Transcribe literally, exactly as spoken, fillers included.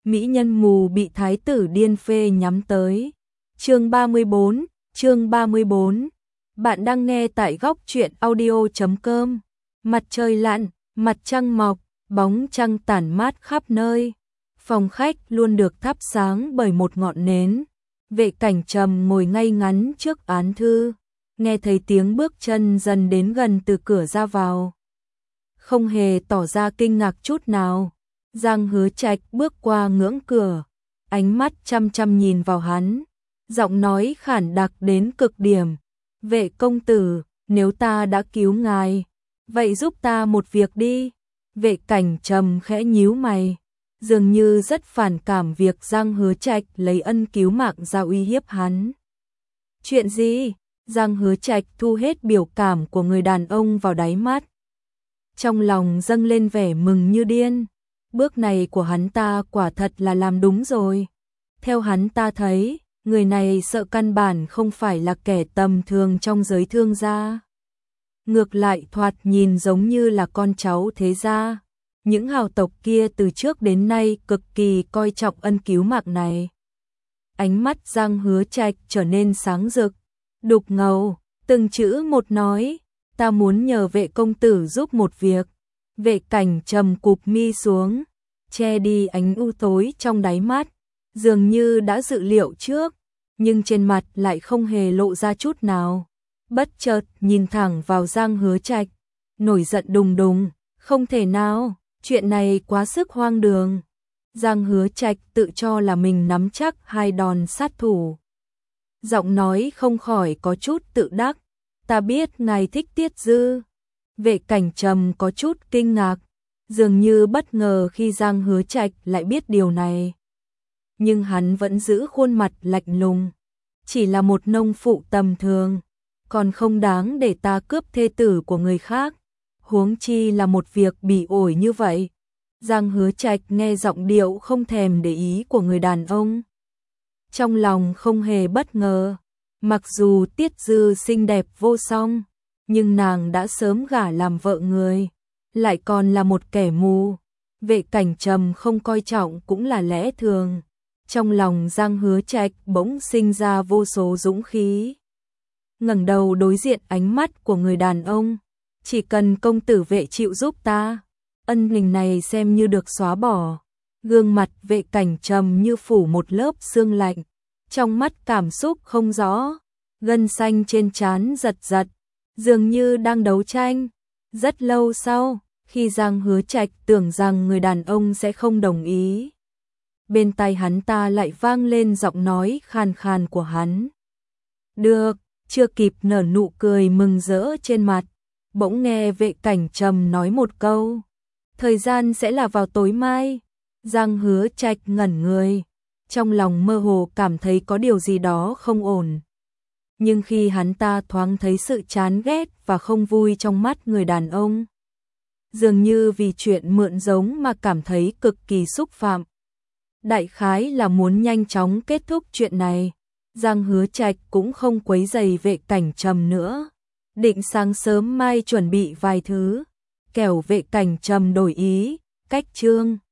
mỹ nhân mù bị thái tử điên phê nhắm tới. Chương ba mươi bốn, chương ba mươi bốn. Bạn đang nghe tại góc truyện audio chấm com. Mặt trời lặn, mặt trăng mọc, bóng trăng tản mát khắp nơi. Phòng khách luôn được thắp sáng bởi một ngọn nến. Vệ Cảnh Trầm ngồi ngay ngắn trước án thư, nghe thấy tiếng bước chân dần đến gần từ cửa ra vào. Không hề tỏ ra kinh ngạc chút nào. Giang Hứa Trạch bước qua ngưỡng cửa, ánh mắt chăm chăm nhìn vào hắn, giọng nói khản đặc đến cực điểm. Vệ công tử, nếu ta đã cứu ngài, vậy giúp ta một việc đi. Vệ Cảnh Trầm khẽ nhíu mày, dường như rất phản cảm việc Giang Hứa Trạch lấy ân cứu mạng ra uy hiếp hắn. Chuyện gì? Giang Hứa Trạch thu hết biểu cảm của người đàn ông vào đáy mắt. Trong lòng dâng lên vẻ mừng như điên. Bước này của hắn ta quả thật là làm đúng rồi. Theo hắn ta thấy, người này sợ căn bản không phải là kẻ tầm thường trong giới thương gia. Ngược lại thoạt nhìn giống như là con cháu thế gia. Những hào tộc kia từ trước đến nay cực kỳ coi trọng ân cứu mạng này. Ánh mắt Giang Hứa Trạch trở nên sáng rực, đục ngầu, từng chữ một nói, ta muốn nhờ vệ công tử giúp một việc. Vệ Cảnh Trầm cụp mi xuống, che đi ánh u tối trong đáy mắt, dường như đã dự liệu trước, nhưng trên mặt lại không hề lộ ra chút nào. Bất chợt nhìn thẳng vào Giang Hứa Trạch, nổi giận đùng đùng, không thể nào, chuyện này quá sức hoang đường. Giang Hứa Trạch tự cho là mình nắm chắc hai đòn sát thủ. Giọng nói không khỏi có chút tự đắc, ta biết ngài thích Tiết Dư. Vệ Cảnh Trầm có chút kinh ngạc, dường như bất ngờ khi Giang Hứa Trạch lại biết điều này. Nhưng hắn vẫn giữ khuôn mặt lạnh lùng, chỉ là một nông phụ tầm thường, còn không đáng để ta cướp thê tử của người khác, huống chi là một việc bỉ ổi như vậy. Giang Hứa Trạch nghe giọng điệu không thèm để ý của người đàn ông, trong lòng không hề bất ngờ. Mặc dù Tiết Dư xinh đẹp vô song, nhưng nàng đã sớm gả làm vợ người, lại còn là một kẻ mù. Vệ Cảnh Trầm không coi trọng cũng là lẽ thường. Trong lòng Giang Hứa Trạch bỗng sinh ra vô số dũng khí. Ngẩng đầu đối diện ánh mắt của người đàn ông, chỉ cần công tử Vệ chịu giúp ta, ân tình này xem như được xóa bỏ. Gương mặt Vệ Cảnh Trầm như phủ một lớp sương lạnh, trong mắt cảm xúc không rõ, gân xanh trên trán giật giật, dường như đang đấu tranh. Rất lâu sau, khi Giang Hứa Trạch tưởng rằng người đàn ông sẽ không đồng ý, bên tai hắn ta lại vang lên giọng nói khàn khàn của hắn. Được, chưa kịp nở nụ cười mừng rỡ trên mặt, bỗng nghe Vệ Cảnh Trầm nói một câu, thời gian sẽ là vào tối mai. Giang Hứa Trạch ngẩn người, trong lòng mơ hồ cảm thấy có điều gì đó không ổn. Nhưng khi hắn ta thoáng thấy sự chán ghét và không vui trong mắt người đàn ông, dường như vì chuyện mượn giống mà cảm thấy cực kỳ xúc phạm. Đại khái là muốn nhanh chóng kết thúc chuyện này, Giang Hứa Trạch cũng không quấy rầy Vệ Cảnh Trầm nữa, định sáng sớm mai chuẩn bị vài thứ, kẻo Vệ Cảnh Trầm đổi ý, cách chương.